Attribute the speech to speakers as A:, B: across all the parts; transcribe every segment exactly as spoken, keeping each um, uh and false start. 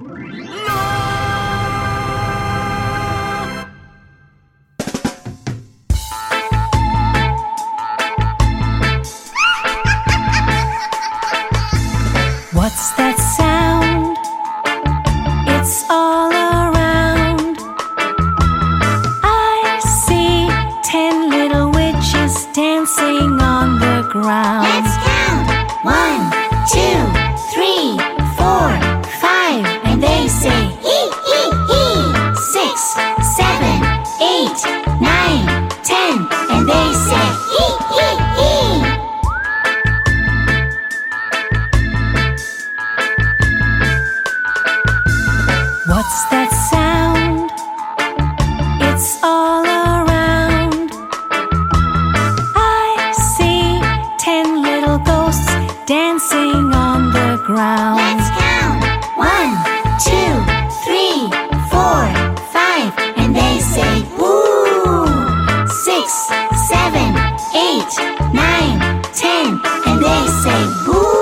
A: What's that sound? It's all around. I see ten little witches dancing on the ground.
B: Let's count. One, two, three, four, five. And they say hee, hee, hee. Six, seven, eight, nine, ten. And they say hee, hee, hee.
A: What's that sound? It's all around. I see ten little ghosts dancing on the ground.
B: Let's count. One, two, three, four, five. And they say boo. Six, seven, eight, nine, ten. And they say boo.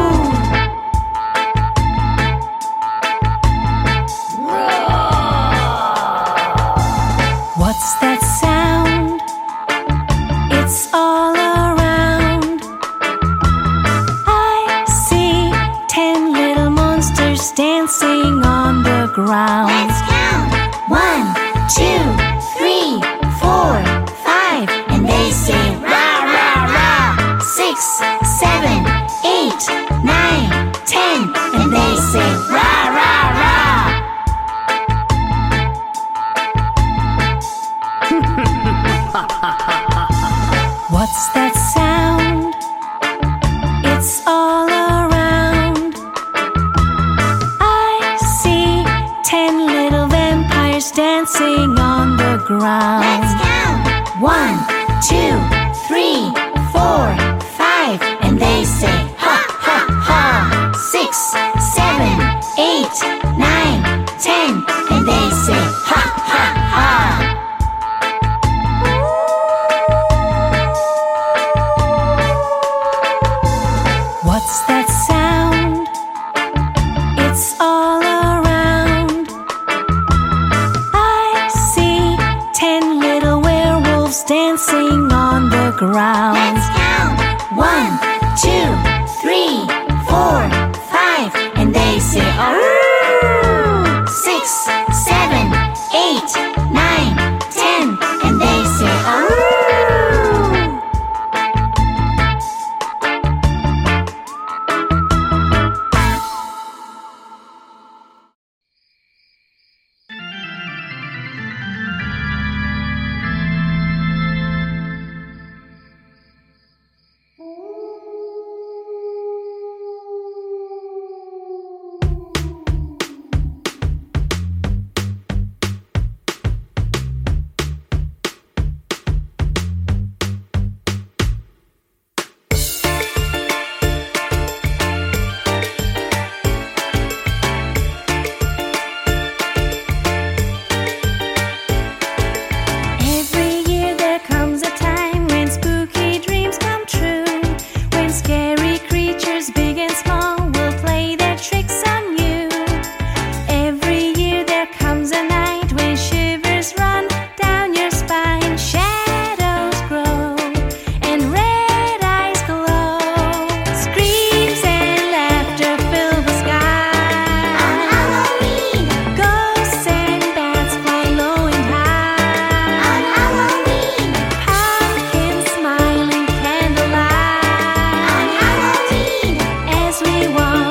A: What's that sound? It's all around. I see ten little monsters dancing on the ground.
B: Let's count. One, two, three, four, five. And they say rah, rah, rah. Six, seven, eight, nine, ten. And they say rah, rah, rah.
A: What's that sound? It's all around. I see ten little vampires dancing on the ground.
B: Let's count. One, two, three, four, five. And they say ha, ha, ha. Six, seven, eight, nine, ten. And they say ha, ha, ha.
A: What's that sound? It's all around. I see ten little werewolves dancing on the ground.
B: Let's count. One, two, three, four, five. And they say oh. Six, seven, eight, nine, ten. And they say oh.
A: Every year there comes a time when spooky dreams come true, when scary creatures big and small will play their tricks on you. Every year there comes a night when shivers run down your spine, shadows grow and red eyes glow. Screams and laughter fill the sky.
B: On Halloween,
A: Ghosts and bats fly low and high.
B: on Halloween,
A: Pumpkins smiling candlelight.
B: on Halloween.
A: As we walk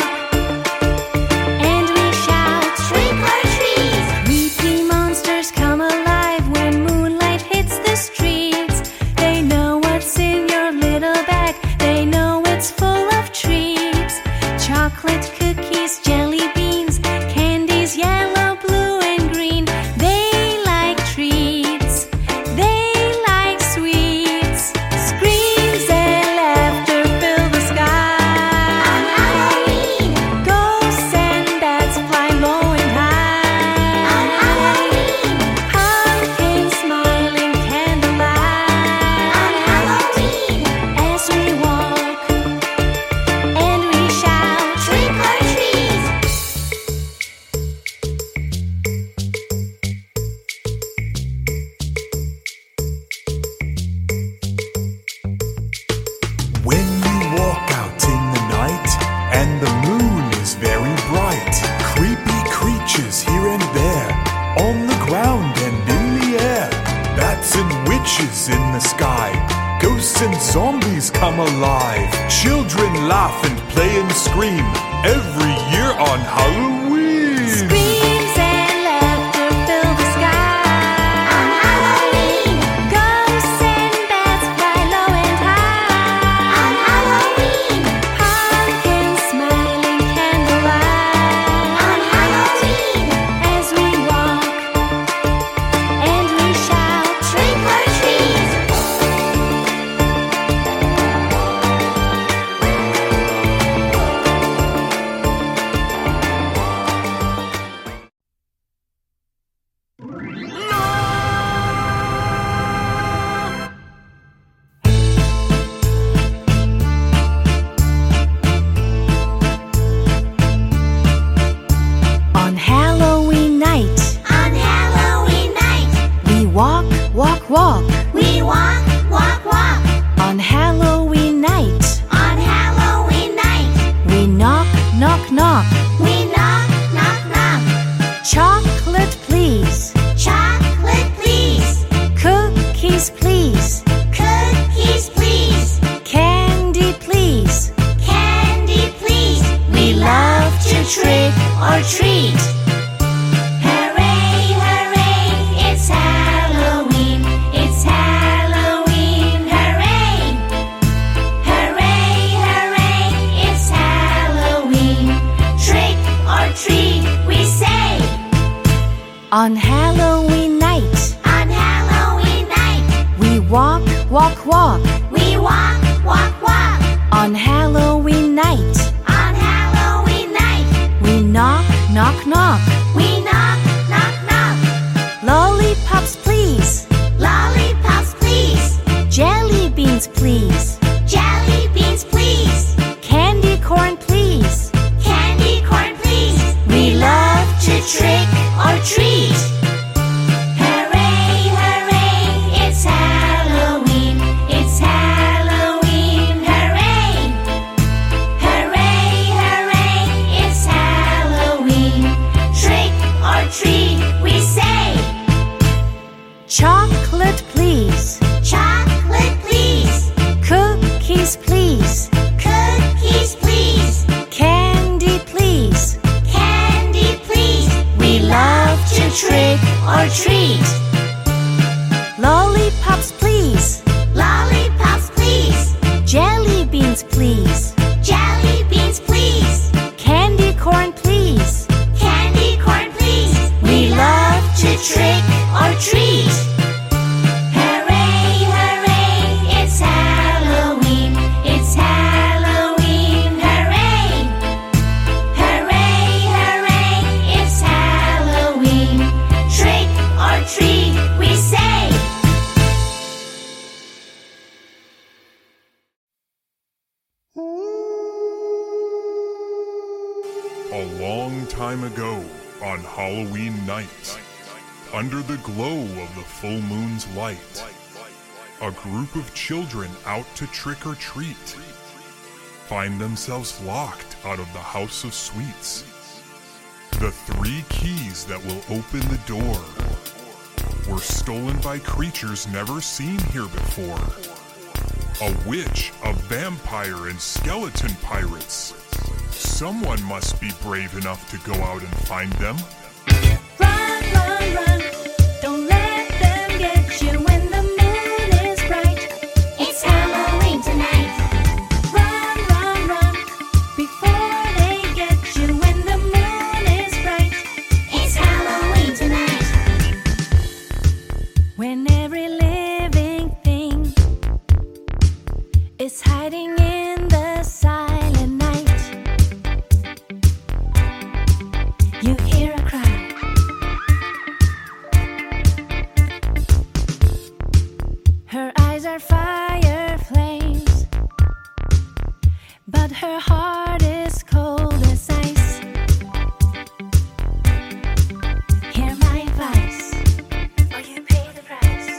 A: and we shout,
B: Trick or treat,
A: creepy monsters come alive when moonlight hits the streets. They know what's in your little bag. They know it's full of treats. Chocolate cookies, jelly beans, candies yellow, blue and green. They like treats. They like sweets. Screams and laughter fill the
B: on
A: sky.
B: Halloween,
A: Ghosts and bats fly low and high.
B: on Halloween,
A: Pumpkins smiling candlelight.
B: on Halloween.
A: As we walk and we shout,
B: Trick or treat,
C: is very bright. Creepy creatures here and there, on the ground and in the air. Bats and witches in the sky, ghosts and zombies come alive. Children laugh and play and scream every year on Halloween.
A: Screams and laughter fill the sky
B: On Halloween,
A: Ghosts and bats fly low and high
B: on Halloween,
A: Pumpkins smiling candlelight
B: on Halloween,
A: As we walk and we shout
B: trick or treat.
A: On Halloween night
B: On Halloween night,
A: we walk, walk, walk
B: we walk, walk, walk.
A: On Halloween night
B: On Halloween night,
A: we knock, knock, knock
B: we knock, knock, knock.
A: Chocolate please,
B: Chocolate, please.
A: cookies please,
B: Cookies, please.
A: candy please.
B: Candy, please.
A: We love to trick or treat.
B: Hooray, hooray, it's Halloween. It's Halloween, hooray. Hooray, hooray, it's Halloween. Trick or treat, we say.
A: On Halloween night
B: On Halloween night,
A: we walk, walk, walk
B: we walk, walk, walk.
A: On Halloween night
B: On Halloween night,
A: we knock, knock, knock
B: we knock, knock, knock.
A: Lollipops please,
B: Lollipops, please.
A: jelly beans please,
B: Jelly beans, please.
A: candy corn please.
B: Candy corn, please.
A: We love to trick or treat.
B: Hooray, hooray, it's Halloween. It's Halloween, hooray. Hooray, hooray, it's Halloween. Trick or treat, we say.
A: Chocolate please,
B: Chocolate, please.
A: cookies please,
B: Cookies, please.
A: candy please.
B: Candy, please.
A: We love to trick or treat. Lollipops please,
B: Lollipops, please.
A: jelly beans please,
B: Jelly beans, please.
A: candy corn please.
B: Candy corn, please.
A: We love to trick or treat.
B: Hooray, hooray, it's Halloween. It's Halloween, hooray. Hooray, hooray, it's Halloween. Trick or treat, we say.
C: A long time ago, on Halloween night, under the glow of the full moon's light, a group of children out to trick or treat find themselves locked out of the House of Sweets. The three keys that will open the door were stolen by creatures never seen here before. A witch, a vampire, and skeleton pirates. Someone must be brave enough to go out and find them.
A: Run, run, run. Don't let them get you when the moon is bright.
B: It's Halloween tonight.
A: Run, run, run. Before they get you when the moon is bright.
B: It's Halloween tonight.
A: When every living thing is hiding in the silent night. You hear a cry. Her eyes are fire flames, but her heart is cold as ice. Hear my advice, or you pay the price.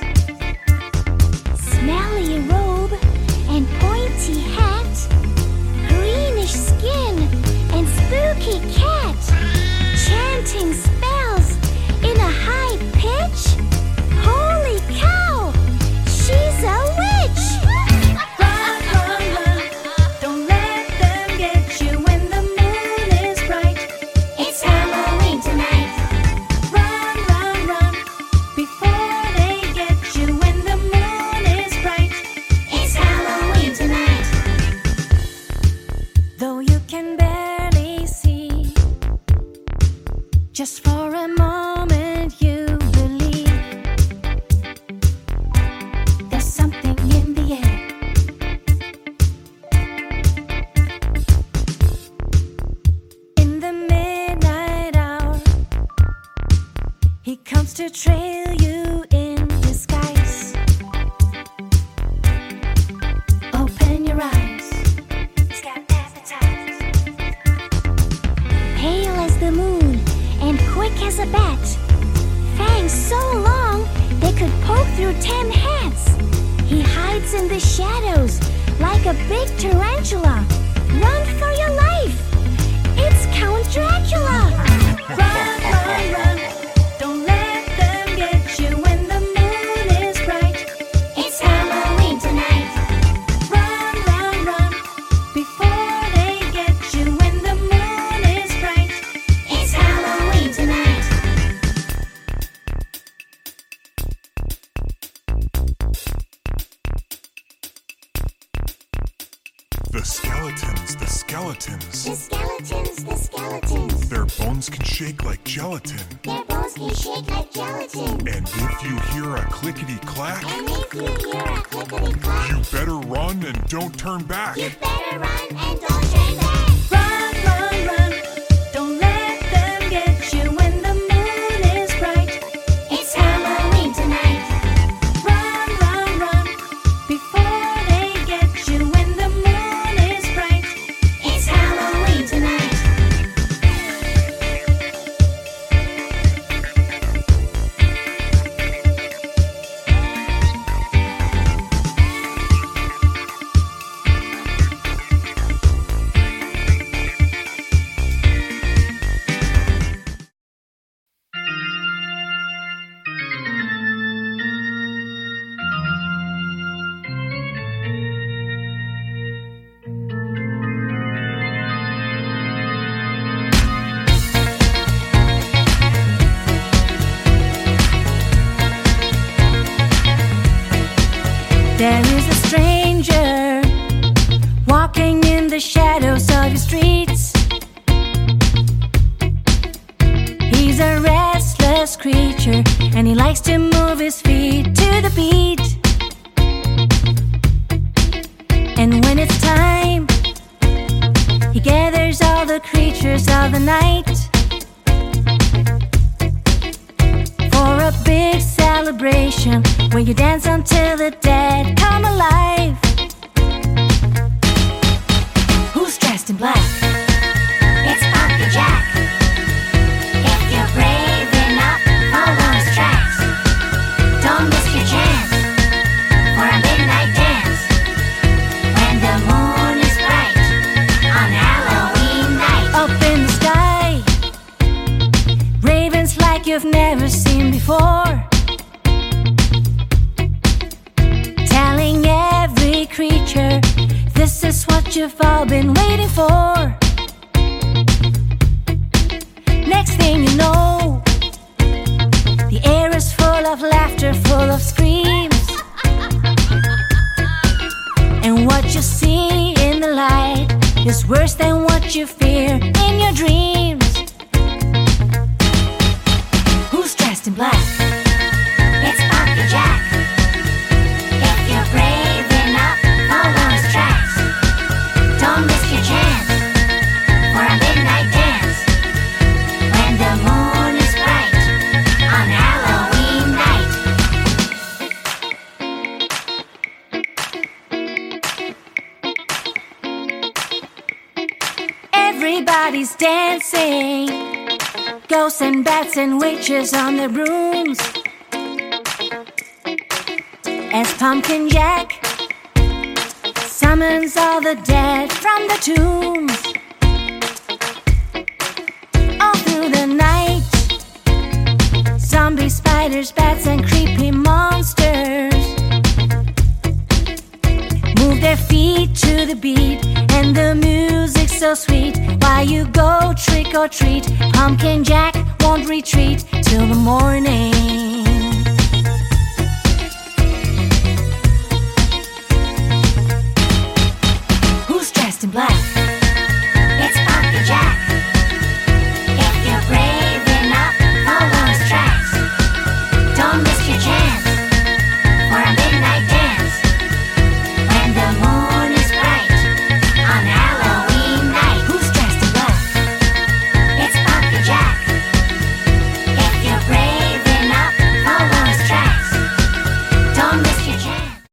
B: Smelly robe and pointy hat, greenish skin and spooky
A: Just for a moment you believe there's something in the air. In the midnight hour, he comes to trail you in disguise. Open your eyes, he's got appetite.
B: Pale as the moon and quick as a bat, fangs so long they could poke through ten hats. He hides in the shadows like a big tarantula. Run for your life! It's Count Dracula!
A: Run, run, run. Don't let them get you when the moon is bright.
B: It's Halloween tonight.
A: Run, run, run. Before they get you when the moon is bright.
B: It's Halloween tonight.
C: The skeletons, the skeletons.
B: The skeletons, the skeletons.
C: Their bones can shake like gelatin.
B: Their bones can shake like gelatin.
C: And if you hear a clickety-clack,
B: And if you hear a clickety-clack,
C: you better run and don't turn back.
B: you better run and don't turn back.
A: Run, run, run. Don't let them get you when the moon is bright.
B: It's Halloween tonight.
A: Run, run, run. Before they get you when the moon is bright.
B: It's Halloween tonight.
A: There is a stranger walking in the shadows of your streets. He's a restless creature and he likes to move his feet to the beat. And when it's time, he gathers all the creatures of the night for a big celebration where you dance until the dead come alive. Who's dressed in black?
B: It's Pumpkin Jack. If you're brave enough, follow his tracks. Don't miss your chance for a midnight dance when the moon is bright on Halloween night.
A: Up in the sky, ravens like you've never seen before, telling every creature this is what you've all been waiting for. Next thing you know, the air is full of laughter, full of screams, and what you see in the light is worse than what you fear in your dreams. Who's dressed in black?
B: It's Pumpkin Jack. If you're brave enough, follow his tracks. Don't miss your chance for a midnight dance when the moon is bright on Halloween night.
A: Everybody's dancing, ghosts and bats and witches on their brooms, as Pumpkin Jack summons all the dead from the tombs. All through the night, zombies, spiders, bats and creepy monsters move their feet to the beat, and the music's so sweet. While you go trick or treat, Pumpkin Jack won't retreat till the morning.